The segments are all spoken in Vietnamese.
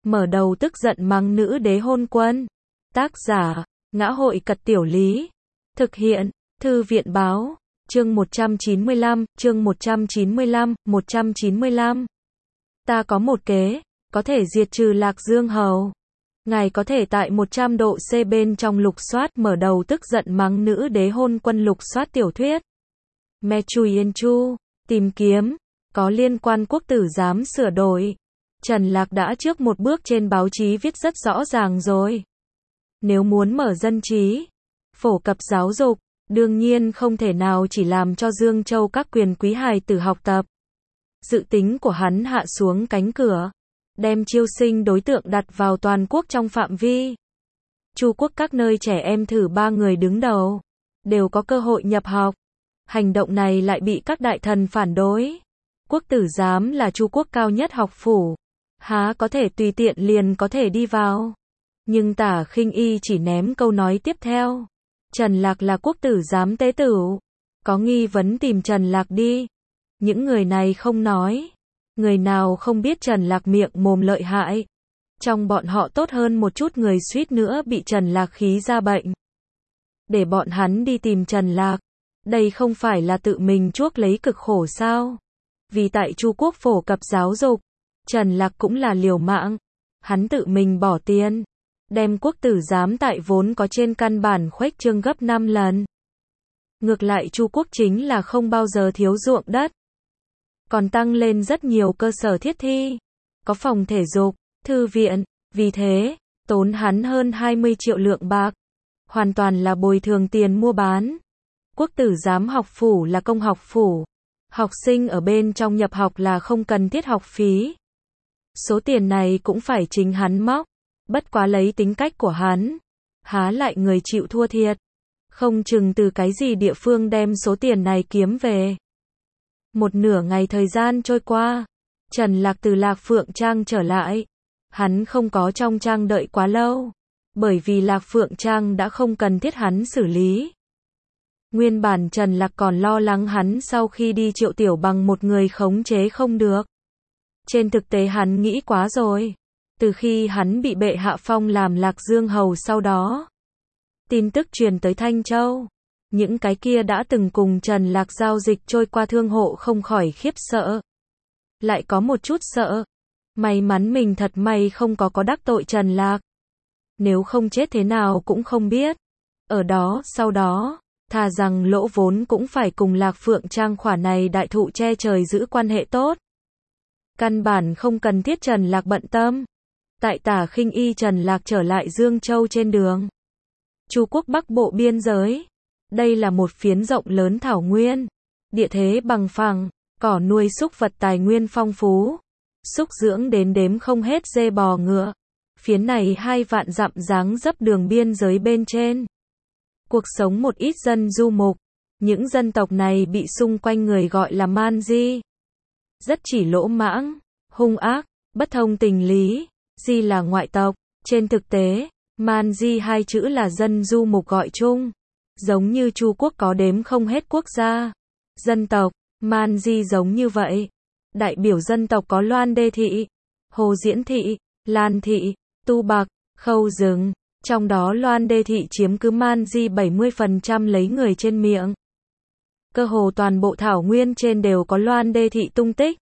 mở đầu tức giận mắng nữ đế hôn quân. Tác giả, Ngã hội Cật Tiểu Lý. Thực hiện, Thư viện báo. Chương 195, chương 195. Ta có một kế, có thể diệt trừ Lạc Dương Hầu. Ngài có thể tại 100 độ C bên trong lục soát mở đầu tức giận mắng nữ đế hôn quân lục soát tiểu thuyết. Me Chui Yên Chu, tìm kiếm, có liên quan quốc tử giám sửa đổi. Trần Lạc đã trước một bước trên báo chí viết rất rõ ràng rồi. Nếu muốn mở dân trí, phổ cập giáo dục, đương nhiên không thể nào chỉ làm cho Dương Châu các quyền quý hài tử học tập. Dự tính của hắn hạ xuống cánh cửa, đem chiêu sinh đối tượng đặt vào toàn quốc trong phạm vi. Chu quốc các nơi trẻ em thử 3 người đứng đầu, đều có cơ hội nhập học. Hành động này lại bị các đại thần phản đối. Quốc tử giám là Chu quốc cao nhất học phủ, há có thể tùy tiện liền có thể đi vào. Nhưng Tả Khinh Y chỉ ném câu nói tiếp theo. Trần Lạc là quốc tử giám tế tửu. Có nghi vấn tìm Trần Lạc đi. Những người này không nói. Người nào không biết Trần Lạc miệng mồm lợi hại. Trong bọn họ tốt hơn một chút người suýt nữa bị Trần Lạc khí ra bệnh. Để bọn hắn đi tìm Trần Lạc. Đây không phải là tự mình chuốc lấy cực khổ sao? Vì tại Chu quốc phổ cập giáo dục, Trần Lạc cũng là liều mạng. Hắn tự mình bỏ tiền, đem quốc tử giám tại vốn có trên căn bản khuếch trương gấp 5 lần. Ngược lại Chu quốc chính là không bao giờ thiếu ruộng đất. Còn tăng lên rất nhiều cơ sở thiết thi, có phòng thể dục, thư viện, vì thế, tốn hắn hơn 20 triệu lượng bạc. Hoàn toàn là bồi thường tiền mua bán. Quốc tử giám học phủ là công học phủ. Học sinh ở bên trong nhập học là không cần thiết học phí. Số tiền này cũng phải chính hắn móc. Bất quá lấy tính cách của hắn, há lại người chịu thua thiệt. Không chừng từ cái gì địa phương đem số tiền này kiếm về. Một nửa ngày thời gian trôi qua, Trần Lạc từ Lạc Phượng Trang trở lại. Hắn không có trong trang đợi quá lâu, bởi vì Lạc Phượng Trang đã không cần thiết hắn xử lý. Nguyên bản Trần Lạc còn lo lắng hắn sau khi đi Triệu Tiểu Bằng một người khống chế không được. Trên thực tế hắn nghĩ quá rồi. Từ khi hắn bị bệ hạ phong làm Lạc Dương Hầu sau đó, tin tức truyền tới Thanh Châu. Những cái kia đã từng cùng Trần Lạc giao dịch trôi qua thương hộ không khỏi khiếp sợ. Lại có một chút sợ. May mắn mình thật may không có đắc tội Trần Lạc. Nếu không chết thế nào cũng không biết. Ở đó, sau đó, thà rằng lỗ vốn cũng phải cùng Lạc Phượng Trang khỏa này đại thụ che trời giữ quan hệ tốt. Căn bản không cần thiết Trần Lạc bận tâm. Tại Tả Khinh Y Trần Lạc trở lại Dương Châu trên đường Chu quốc Bắc Bộ biên giới. Đây là một phiến rộng lớn thảo nguyên, địa thế bằng phẳng, cỏ nuôi súc vật tài nguyên phong phú, súc dưỡng đến đếm không hết dê bò ngựa. Phiến này 2 vạn dặm dáng dấp đường biên giới bên trên. Cuộc sống một ít dân du mục, những dân tộc này bị xung quanh người gọi là man di. Rất chỉ lỗ mãng, hung ác, bất thông tình lý. Di là ngoại tộc, trên thực tế, man di 2 chữ là dân du mục gọi chung. Giống như Chu quốc có đếm không hết quốc gia, dân tộc, man di giống như vậy. Đại biểu dân tộc có Loan Đê Thị, Hồ Diễn Thị, Lan Thị, Tu Bạc, Khâu Rừng. Trong đó Loan Đê Thị chiếm cứ man di 70% lấy người trên miệng. Cơ hồ toàn bộ thảo nguyên trên đều có Loan Đê Thị tung tích.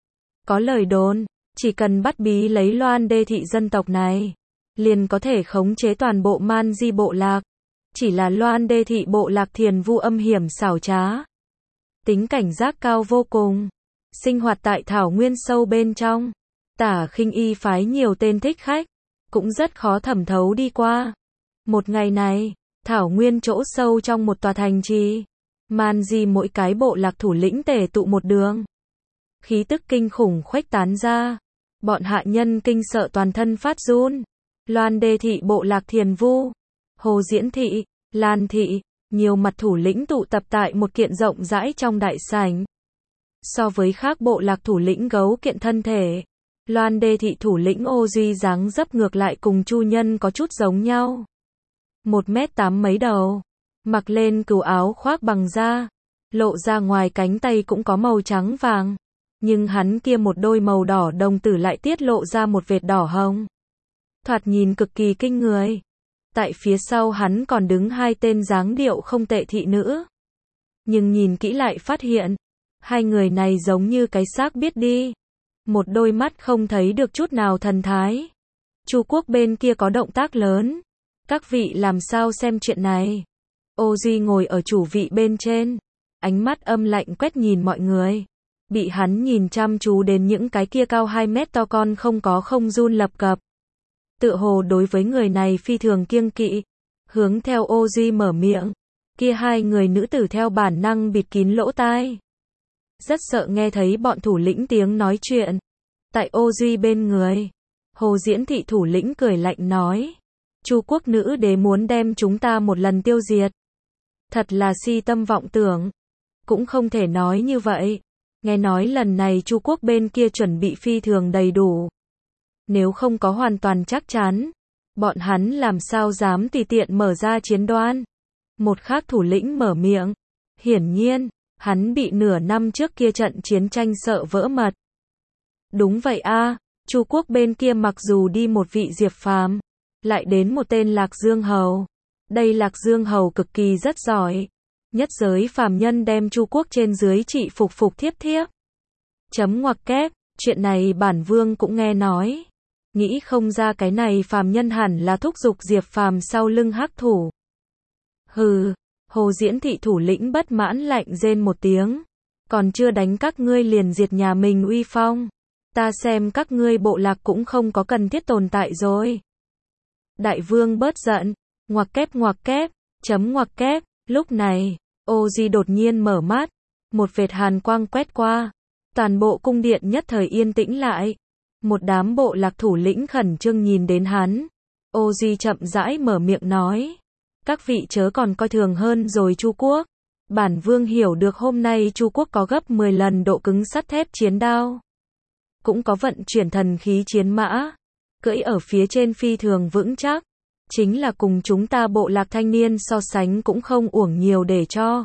Có lời đồn, chỉ cần bắt bí lấy Loan Đê Thị dân tộc này, liền có thể khống chế toàn bộ man di bộ lạc. Chỉ là Loan Đê Thị bộ lạc thiền vu âm hiểm xảo trá. Tính cảnh giác cao vô cùng. Sinh hoạt tại thảo nguyên sâu bên trong. Tả Khinh Y phái nhiều tên thích khách, cũng rất khó thẩm thấu đi qua. Một ngày này, thảo nguyên chỗ sâu trong một tòa thành trì. Man di mỗi cái bộ lạc thủ lĩnh tề tụ một đường. Khí tức kinh khủng khuếch tán ra. Bọn hạ nhân kinh sợ toàn thân phát run. Loan Đê Thị bộ lạc thiền vu, Hồ Diễn Thị, Lan Thị, nhiều mặt thủ lĩnh tụ tập tại một kiện rộng rãi trong đại sảnh. So với khác bộ lạc thủ lĩnh gấu kiện thân thể, Loan Đê Thị thủ lĩnh Ô Duy dáng dấp ngược lại cùng Chu Nhân có chút giống nhau. 1m8 mấy đầu, mặc lên cừu áo khoác bằng da, lộ ra ngoài cánh tay cũng có màu trắng vàng. Nhưng hắn kia một đôi màu đỏ đồng tử lại tiết lộ ra một vệt đỏ hồng. Thoạt nhìn cực kỳ kinh người. Tại phía sau hắn còn đứng hai tên dáng điệu không tệ thị nữ. Nhưng nhìn kỹ lại phát hiện, hai người này giống như cái xác biết đi. Một đôi mắt không thấy được chút nào thần thái. Chu Quốc bên kia có động tác lớn. Các vị làm sao xem chuyện này? Ô Duy ngồi ở chủ vị bên trên. Ánh mắt âm lạnh quét nhìn mọi người. Bị hắn nhìn chăm chú đến những cái kia cao 2 mét to con không run lập cập. Tựa hồ đối với người này phi thường kiêng kỵ. Hướng theo Ô Duy mở miệng. Kia hai người nữ tử theo bản năng bịt kín lỗ tai. Rất sợ nghe thấy bọn thủ lĩnh tiếng nói chuyện. Tại Ô Duy bên người, Hồ Diễn Thị thủ lĩnh cười lạnh nói. Chu Quốc nữ đế muốn đem chúng ta một lần tiêu diệt. Thật là si tâm vọng tưởng. Cũng không thể nói như vậy. Nghe nói lần này Chu Quốc bên kia chuẩn bị phi thường đầy đủ. Nếu không có hoàn toàn chắc chắn, bọn hắn làm sao dám tùy tiện mở ra chiến đoan. Một khác thủ lĩnh mở miệng. Hiển nhiên, hắn bị nửa năm trước kia trận chiến tranh sợ vỡ mật. Đúng vậy a, Chu Quốc bên kia mặc dù đi một vị Diệp Phàm, lại đến một tên Lạc Dương Hầu. Đây Lạc Dương Hầu cực kỳ rất giỏi. Nhất giới phàm nhân đem Chu Quốc trên dưới trị phục thiếp thiếp. Chấm ngoặc kép, chuyện này bản vương cũng nghe nói. Nghĩ không ra cái này phàm nhân hẳn là thúc giục Diệp Phàm sau lưng hắc thủ. Hừ, Hồ Diễn Thị thủ lĩnh bất mãn lạnh rên một tiếng. Còn chưa đánh các ngươi liền diệt nhà mình uy phong. Ta xem các ngươi bộ lạc cũng không có cần thiết tồn tại rồi. Đại vương bớt giận. Ngoặc kép, chấm ngoặc kép. Lúc này, Ô Duy đột nhiên mở mắt. Một vệt hàn quang quét qua. Toàn bộ cung điện nhất thời yên tĩnh lại. Một đám bộ lạc thủ lĩnh khẩn trương nhìn đến hắn. Ô Duy chậm rãi mở miệng nói. Các vị chớ còn coi thường hơn rồi Chu Quốc. Bản vương hiểu được hôm nay Chu Quốc có gấp 10 lần độ cứng sắt thép chiến đao. Cũng có vận chuyển thần khí chiến mã. Cưỡi ở phía trên phi thường vững chắc. Chính là cùng chúng ta bộ lạc thanh niên so sánh cũng không uổng nhiều để cho.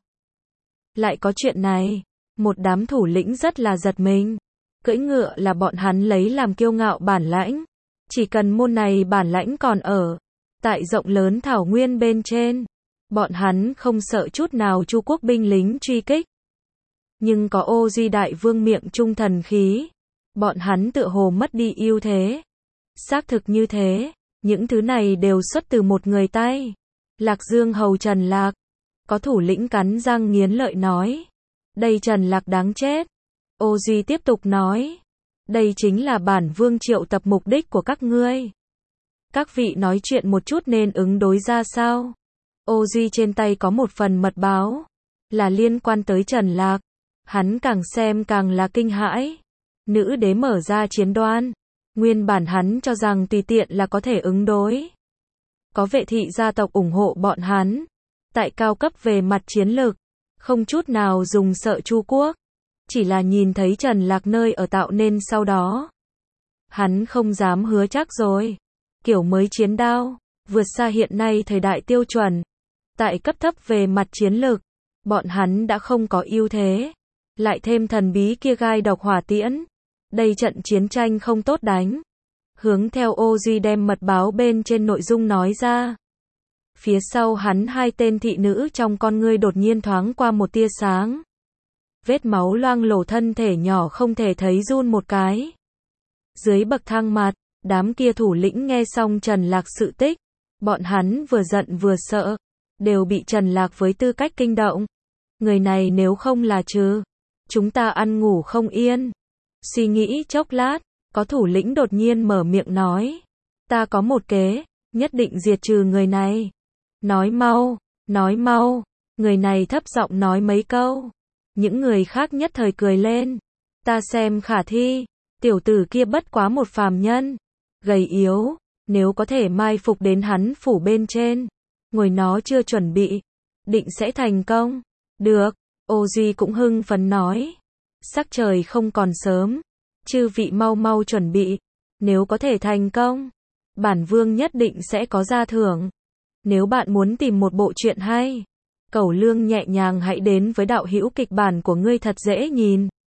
Lại có chuyện này. Một đám thủ lĩnh rất là giật mình. Cưỡi ngựa là bọn hắn lấy làm kiêu ngạo bản lãnh. Chỉ cần môn này bản lãnh còn ở. Tại rộng lớn thảo nguyên bên trên. Bọn hắn không sợ chút nào Chu Quốc binh lính truy kích. Nhưng có Ô Duy đại vương miệng trung thần khí. Bọn hắn tựa hồ mất đi ưu thế. Xác thực như thế. Những thứ này đều xuất từ một người tay. Lạc Dương Hầu Trần Lạc. Có thủ lĩnh cắn răng nghiến lợi nói. Đây Trần Lạc đáng chết. Ô Duy tiếp tục nói. Đây chính là bản vương triệu tập mục đích của các ngươi. Các vị nói chuyện một chút nên ứng đối ra sao? Ô Duy trên tay có một phần mật báo. Là liên quan tới Trần Lạc. Hắn càng xem càng là kinh hãi. Nữ đế mở ra chiến đoan. Nguyên bản hắn cho rằng tùy tiện là có thể ứng đối. Có vệ thị gia tộc ủng hộ bọn hắn. Tại cao cấp về mặt chiến lược. Không chút nào dùng sợ Chu Quốc. Chỉ là nhìn thấy Trần Lạc nơi ở tạo nên sau đó. Hắn không dám hứa chắc rồi. Kiểu mới chiến đao. Vượt xa hiện nay thời đại tiêu chuẩn. Tại cấp thấp về mặt chiến lược. Bọn hắn đã không có ưu thế. Lại thêm thần bí kia gai độc hỏa tiễn. Đây trận chiến tranh không tốt đánh. Hướng theo Ô Duy đem mật báo bên trên nội dung nói ra. Phía sau hắn hai tên thị nữ trong con ngươi đột nhiên thoáng qua một tia sáng. Vết máu loang lổ thân thể nhỏ không thể thấy run một cái. Dưới bậc thang mặt, đám kia thủ lĩnh nghe xong Trần Lạc sự tích. Bọn hắn vừa giận vừa sợ. Đều bị Trần Lạc với tư cách kinh động. Người này nếu không là trừ. Chúng ta ăn ngủ không yên. Suy nghĩ chốc lát, có thủ lĩnh đột nhiên mở miệng nói. Ta có một kế, nhất định diệt trừ người này. Nói mau, người này thấp giọng nói mấy câu. Những người khác nhất thời cười lên. Ta xem khả thi, tiểu tử kia bất quá một phàm nhân. Gầy yếu, nếu có thể mai phục đến hắn phủ bên trên. Ngồi nó chưa chuẩn bị, định sẽ thành công. Được, Ô Duy cũng hưng phấn nói. Sắc trời không còn sớm. Chư vị mau chuẩn bị. Nếu có thể thành công, bản vương nhất định sẽ có gia thưởng. Nếu bạn muốn tìm một bộ truyện hay, cẩu lương nhẹ nhàng hãy đến với đạo hữu kịch bản của ngươi thật dễ nhìn.